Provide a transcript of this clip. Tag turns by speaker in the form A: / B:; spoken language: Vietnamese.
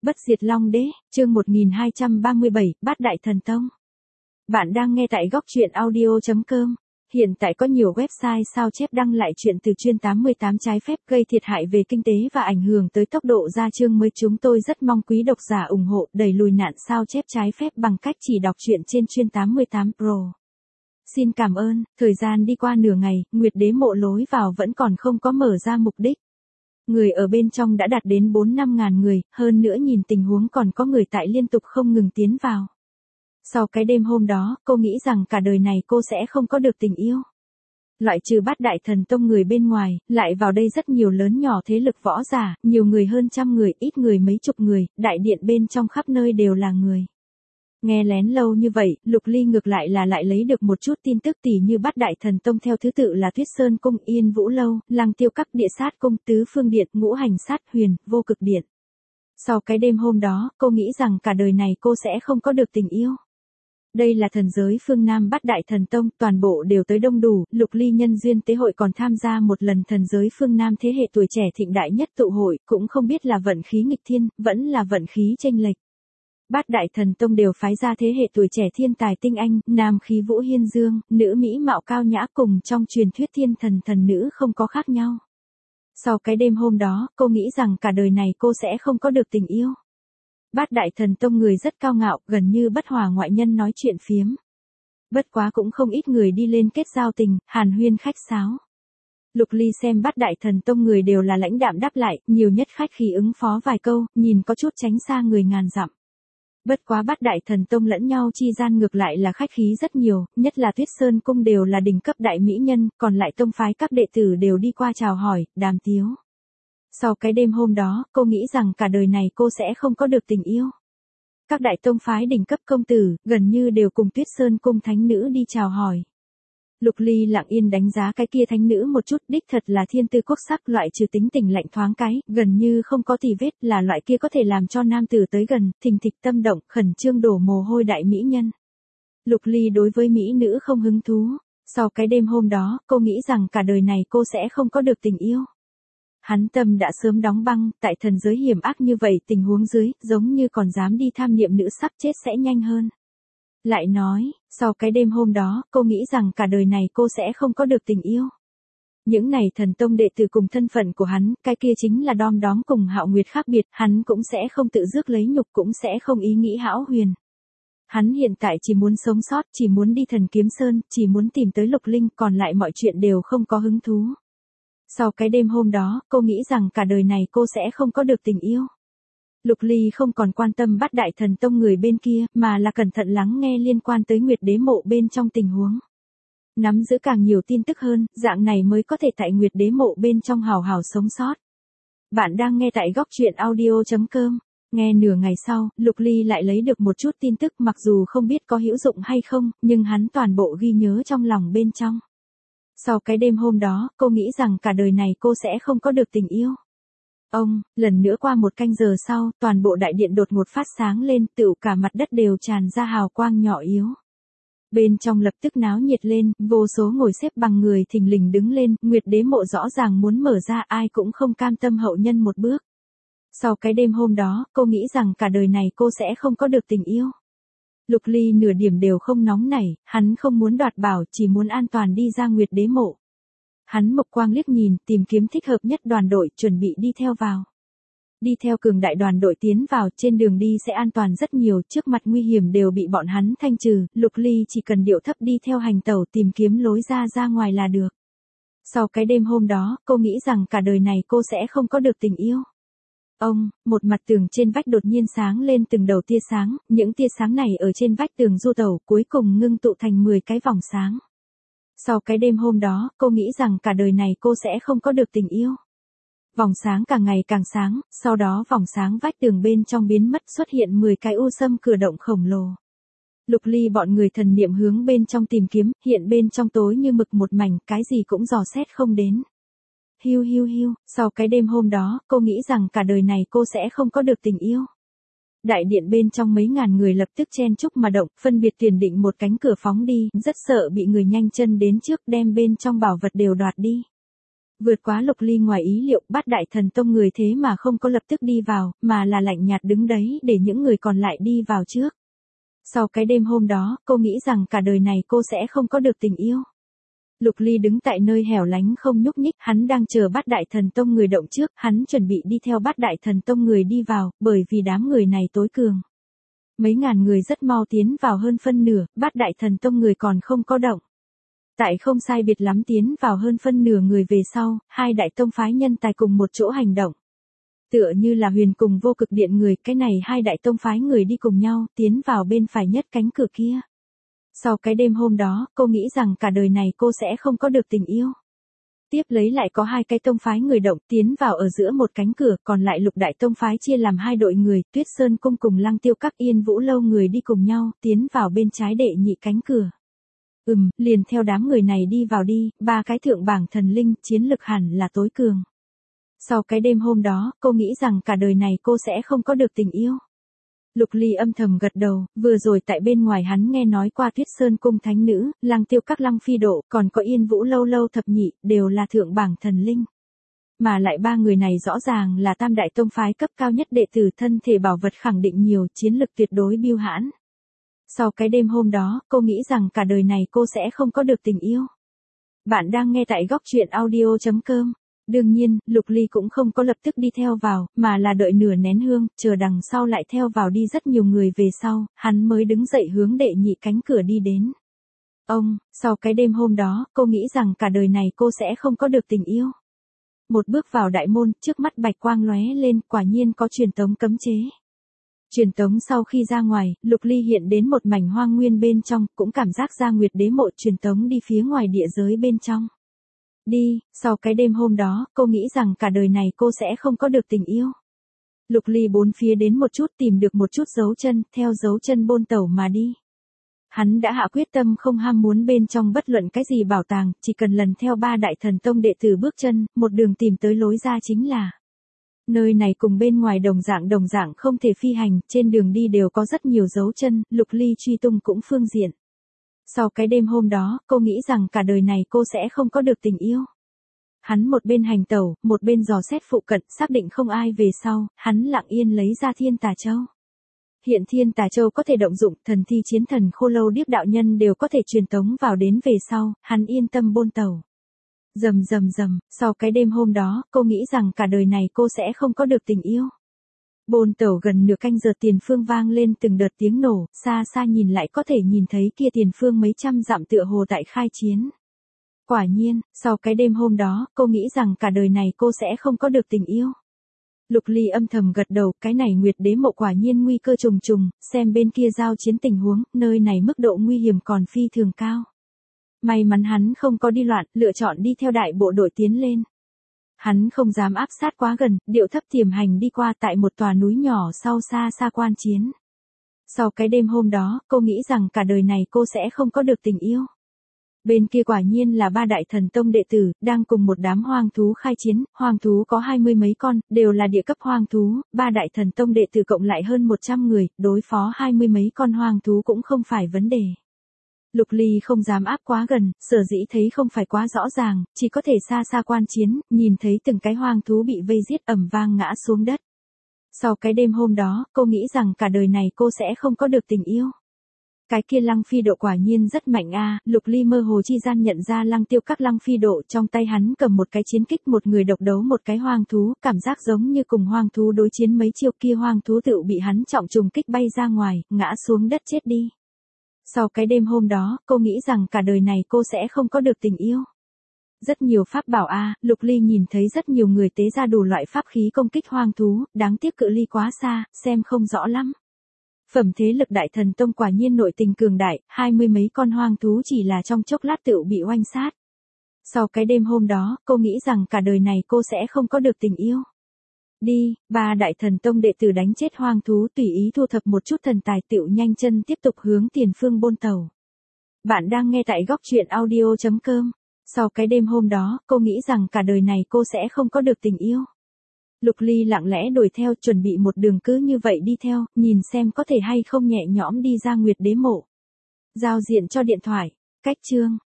A: Bất diệt Long Đế, chương 1237, Bát Đại Thần Tông. Bạn đang nghe tại góc truyện audio.com. Hiện tại có nhiều website sao chép đăng lại chuyện từ chuyên 88 trái phép gây thiệt hại về kinh tế và ảnh hưởng tới tốc độ ra chương mới. Chúng tôi rất mong quý độc giả ủng hộ đẩy lùi nạn sao chép trái phép bằng cách chỉ đọc truyện trên chuyên 88 Pro. Xin cảm ơn. Thời gian đi qua nửa ngày, Nguyệt Đế mộ lối vào vẫn còn không có mở ra mục đích. Người ở bên trong đã đạt đến 4-5 ngàn người, hơn nữa nhìn tình huống còn có người tại liên tục không ngừng tiến vào. Sau cái đêm hôm đó, cô nghĩ rằng cả đời này cô sẽ không có được tình yêu. Loại trừ Bát Đại Thần Tông người bên ngoài, lại vào đây rất nhiều lớn nhỏ thế lực võ giả, nhiều người hơn trăm người, ít người mấy chục người, đại điện bên trong khắp nơi đều là người. Nghe lén lâu như vậy, Lục Ly ngược lại là lại lấy được một chút tin tức tỉ như Bát Đại Thần Tông theo thứ tự là Tuyết Sơn Cung, Yên Vũ Lâu, Lăng Tiêu Các, Địa Sát Cung, Tứ Phương Điện, Ngũ Hành Sát Huyền, Vô Cực Điện. Sau cái đêm hôm đó, cô nghĩ rằng cả đời này cô sẽ không có được tình yêu. Đây là thần giới phương Nam Bát Đại Thần Tông, toàn bộ đều tới đông đủ, Lục Ly nhân duyên tế hội còn tham gia một lần thần giới phương Nam thế hệ tuổi trẻ thịnh đại nhất tụ hội, cũng không biết là vận khí nghịch thiên, vẫn là vận khí chênh lệch. Bát Đại Thần Tông đều phái ra thế hệ tuổi trẻ thiên tài tinh anh, nam khí vũ hiên dương, nữ mỹ mạo cao nhã, cùng trong truyền thuyết thiên thần thần nữ không có khác nhau. Sau cái đêm hôm đó, cô nghĩ rằng cả đời này cô sẽ không có được tình yêu. Bát Đại Thần Tông người rất cao ngạo, gần như bất hòa ngoại nhân nói chuyện phiếm. Bất quá cũng không ít người đi lên kết giao tình, hàn huyên khách sáo. Lục Ly xem Bát Đại Thần Tông người đều là lãnh đạm đáp lại, nhiều nhất khách khí ứng phó vài câu, nhìn có chút tránh xa người ngàn dặm. Bất quá Bát Đại Thần Tông lẫn nhau chi gian ngược lại là khách khí rất nhiều, nhất là Tuyết Sơn Cung đều là đỉnh cấp đại mỹ nhân, còn lại tông phái các đệ tử đều đi qua chào hỏi, đàm tiếu. Sau cái đêm hôm đó, cô nghĩ rằng cả đời này cô sẽ không có được tình yêu. Các đại tông phái đỉnh cấp công tử, gần như đều cùng Tuyết Sơn Cung thánh nữ đi chào hỏi. Lục Ly lặng yên đánh giá cái kia thánh nữ một chút, đích thật là thiên tư quốc sắc, loại trừ tính tình lạnh thoáng cái, gần như không có tì vết, là loại kia có thể làm cho nam tử tới gần, thình thịch tâm động, khẩn trương đổ mồ hôi đại mỹ nhân. Lục Ly đối với mỹ nữ không hứng thú. Sau cái đêm hôm đó, cô nghĩ rằng cả đời này cô sẽ không có được tình yêu. Hắn tâm đã sớm đóng băng, tại thần giới hiểm ác như vậy tình huống dưới, giống như còn dám đi tham niệm nữ sắc chết sẽ nhanh hơn. Lại nói, sau cái đêm hôm đó, cô nghĩ rằng cả đời này cô sẽ không có được tình yêu. Những này thần tông đệ tử cùng thân phận của hắn, cái kia chính là đom đóm cùng Hạo Nguyệt khác biệt, hắn cũng sẽ không tự rước lấy nhục, cũng sẽ không ý nghĩ hão huyền. Hắn hiện tại chỉ muốn sống sót, chỉ muốn đi Thần Kiếm Sơn, chỉ muốn tìm tới Lục Linh, còn lại mọi chuyện đều không có hứng thú. Sau cái đêm hôm đó, cô nghĩ rằng cả đời này cô sẽ không có được tình yêu. Lục Ly không còn quan tâm Bát Đại Thần Tông người bên kia, mà là cẩn thận lắng nghe liên quan tới Nguyệt Đế mộ bên trong tình huống. Nắm giữ càng nhiều tin tức hơn, dạng này mới có thể tại Nguyệt Đế mộ bên trong hào hào sống sót. Bạn đang nghe tại góc truyện audio.com. Nghe nửa ngày sau, Lục Ly lại lấy được một chút tin tức, mặc dù không biết có hữu dụng hay không, nhưng hắn toàn bộ ghi nhớ trong lòng bên trong. Sau cái đêm hôm đó, cô nghĩ rằng cả đời này cô sẽ không có được tình yêu. Lần nữa qua một canh giờ sau, toàn bộ đại điện đột ngột phát sáng lên, tựu cả mặt đất đều tràn ra hào quang nhỏ yếu. Bên trong lập tức náo nhiệt lên, vô số ngồi xếp bằng người thình lình đứng lên, Nguyệt Đế mộ rõ ràng muốn mở ra, ai cũng không cam tâm hậu nhân một bước. Sau cái đêm hôm đó, cô nghĩ rằng cả đời này cô sẽ không có được tình yêu. Lục Ly nửa điểm đều không nóng nảy, hắn không muốn đoạt bảo, chỉ muốn an toàn đi ra Nguyệt Đế mộ. Hắn mộc quang liếc nhìn, tìm kiếm thích hợp nhất đoàn đội, chuẩn bị đi theo vào. Đi theo cường đại đoàn đội tiến vào, trên đường đi sẽ an toàn rất nhiều, trước mặt nguy hiểm đều bị bọn hắn thanh trừ, Lục Ly chỉ cần điệu thấp đi theo hành tẩu tìm kiếm lối ra ngoài là được. Sau cái đêm hôm đó, cô nghĩ rằng cả đời này cô sẽ không có được tình yêu. Một mặt tường trên vách đột nhiên sáng lên từng đầu tia sáng, những tia sáng này ở trên vách tường du tẩu, cuối cùng ngưng tụ thành 10 cái vòng sáng. Sau cái đêm hôm đó, cô nghĩ rằng cả đời này cô sẽ không có được tình yêu. Vòng sáng càng ngày càng sáng, sau đó vòng sáng vách tường bên trong biến mất, xuất hiện 10 cái u sâm cửa động khổng lồ. Lục Ly bọn người thần niệm hướng bên trong tìm kiếm, hiện bên trong tối như mực một mảnh, cái gì cũng dò xét không đến. Hiu, sau cái đêm hôm đó, cô nghĩ rằng cả đời này cô sẽ không có được tình yêu. Đại điện bên trong mấy ngàn người lập tức chen chúc mà động, phân biệt tuyển định một cánh cửa phóng đi, rất sợ bị người nhanh chân đến trước đem bên trong bảo vật đều đoạt đi. Vượt quá Lục Ly ngoài ý liệu, Bát Đại Thần Tông người thế mà không có lập tức đi vào, mà là lạnh nhạt đứng đấy để những người còn lại đi vào trước. Sau cái đêm hôm đó, cô nghĩ rằng cả đời này cô sẽ không có được tình yêu. Lục Ly đứng tại nơi hẻo lánh không nhúc nhích, hắn đang chờ Bát Đại Thần Tông người động trước, hắn chuẩn bị đi theo Bát Đại Thần Tông người đi vào, bởi vì đám người này tối cường. Mấy ngàn người rất mau tiến vào hơn phân nửa, Bát Đại Thần Tông người còn không có động. Tại không sai biệt lắm tiến vào hơn phân nửa người về sau, hai đại tông phái nhân tài cùng một chỗ hành động. Tựa như là Huyền cùng Vô Cực Điện người, cái này hai đại tông phái người đi cùng nhau, tiến vào bên phải nhất cánh cửa kia. Sau cái đêm hôm đó, cô nghĩ rằng cả đời này cô sẽ không có được tình yêu. Tiếp lấy lại có hai cái tông phái người động tiến vào ở giữa một cánh cửa, còn lại lục đại tông phái chia làm hai đội người, Tuyết Sơn Cung cùng Lăng Tiêu Các Yên Vũ Lâu người đi cùng nhau, tiến vào bên trái đệ nhị cánh cửa. Liền theo đám người này đi vào đi, ba cái thượng bảng thần linh, chiến lực hẳn là tối cường. Sau cái đêm hôm đó, cô nghĩ rằng cả đời này cô sẽ không có được tình yêu. Lục Ly âm thầm gật đầu, vừa rồi tại bên ngoài hắn nghe nói qua Tuyết Sơn Cung thánh nữ, Lăng Tiêu Các Lăng Phi Độ, còn có Yên Vũ Lâu Lâu thập nhị, đều là thượng bảng thần linh. Mà lại ba người này rõ ràng là tam đại tông phái cấp cao nhất đệ tử, thân thể bảo vật khẳng định nhiều, chiến lực tuyệt đối biêu hãn. Sau cái đêm hôm đó, cô nghĩ rằng cả đời này cô sẽ không có được tình yêu. Bạn đang nghe tại góc truyện audio.com. Đương nhiên, Lục Ly cũng không có lập tức đi theo vào, mà là đợi nửa nén hương, chờ đằng sau lại theo vào đi rất nhiều người về sau, hắn mới đứng dậy hướng đệ nhị cánh cửa đi đến. Sau cái đêm hôm đó, cô nghĩ rằng cả đời này cô sẽ không có được tình yêu. Một bước vào đại môn, trước mắt bạch quang lóe lên, quả nhiên có truyền tống cấm chế. Truyền tống sau khi ra ngoài, Lục Ly hiện đến một mảnh hoang nguyên bên trong, cũng cảm giác ra Nguyệt Đế mộ truyền tống đi phía ngoài địa giới bên trong. Sau cái đêm hôm đó, cô nghĩ rằng cả đời này cô sẽ không có được tình yêu. Lục Ly bốn phía đến một chút tìm được một chút dấu chân, theo dấu chân bôn tẩu mà đi. Hắn đã hạ quyết tâm không ham muốn bên trong bất luận cái gì bảo tàng, chỉ cần lần theo ba đại thần tông đệ tử bước chân, một đường tìm tới lối ra chính là. Nơi này cùng bên ngoài đồng dạng không thể phi hành, trên đường đi đều có rất nhiều dấu chân, Lục Ly truy tung cũng phương diện. Sau cái đêm hôm đó, cô nghĩ rằng cả đời này cô sẽ không có được tình yêu. Hắn một bên hành tẩu, một bên dò xét phụ cận, xác định không ai về sau, hắn lặng yên lấy ra Thiên Tà Châu. Hiện Thiên Tà Châu có thể động dụng, thần thi chiến thần Khô Lâu Điếp đạo nhân đều có thể truyền tống vào đến về sau, hắn yên tâm bôn tẩu. Rầm, sau cái đêm hôm đó, cô nghĩ rằng cả đời này cô sẽ không có được tình yêu. Bôn tẩu gần nửa canh giờ, tiền phương vang lên từng đợt tiếng nổ, xa xa nhìn lại có thể nhìn thấy kia tiền phương mấy trăm dặm tựa hồ tại khai chiến. Quả nhiên, sau cái đêm hôm đó, cô nghĩ rằng cả đời này cô sẽ không có được tình yêu. Lục Ly âm thầm gật đầu, cái này Nguyệt Đế mộ quả nhiên nguy cơ trùng trùng, xem bên kia giao chiến tình huống, nơi này mức độ nguy hiểm còn phi thường cao. May mắn hắn không có đi loạn, lựa chọn đi theo đại bộ đội tiến lên. Hắn không dám áp sát quá gần, điệu thấp tiềm hành đi qua tại một tòa núi nhỏ sau xa xa quan chiến. Sau cái đêm hôm đó, cô nghĩ rằng cả đời này cô sẽ không có được tình yêu. Bên kia quả nhiên là ba đại thần tông đệ tử, đang cùng một đám hoang thú khai chiến, hoang thú có 20 mấy con, đều là địa cấp hoang thú, ba đại thần tông đệ tử cộng lại hơn 100 người, đối phó 20 mấy con hoang thú cũng không phải vấn đề. Lục Ly không dám áp quá gần, sở dĩ thấy không phải quá rõ ràng, chỉ có thể xa xa quan chiến, nhìn thấy từng cái hoang thú bị vây giết ầm vang ngã xuống đất. Sau cái đêm hôm đó, cô nghĩ rằng cả đời này cô sẽ không có được tình yêu. Cái kia Lăng Phi Độ quả nhiên rất mạnh a, Lục Ly mơ hồ chi gian nhận ra Lăng Tiêu Các Lăng Phi Độ, trong tay hắn cầm một cái chiến kích, một người độc đấu một cái hoang thú, cảm giác giống như cùng hoang thú đối chiến mấy chiêu, kia hoang thú tự bị hắn trọng trùng kích bay ra ngoài, ngã xuống đất chết đi. Sau cái đêm hôm đó, cô nghĩ rằng cả đời này cô sẽ không có được tình yêu. Rất nhiều pháp bảo a, Lục Ly nhìn thấy rất nhiều người tế ra đủ loại pháp khí công kích hoang thú, đáng tiếc cự ly quá xa, xem không rõ lắm. Phẩm thế lực đại thần tông quả nhiên nội tình cường đại, 20 mấy con hoang thú chỉ là trong chốc lát tự bị oanh sát. Sau cái đêm hôm đó, cô nghĩ rằng cả đời này cô sẽ không có được tình yêu. Ba đại thần tông đệ tử đánh chết hoang thú, tùy ý thu thập một chút thần tài, tựu nhanh chân tiếp tục hướng tiền phương bôn tàu. Bạn đang nghe tại góc truyện audio.com. Sau cái đêm hôm đó, cô nghĩ rằng cả đời này cô sẽ không có được tình yêu. Lục Ly lặng lẽ đuổi theo, chuẩn bị một đường cứ như vậy đi theo, nhìn xem có thể hay không nhẹ nhõm đi ra Nguyệt Đế mộ. Giao diện cho điện thoại. Cách chương.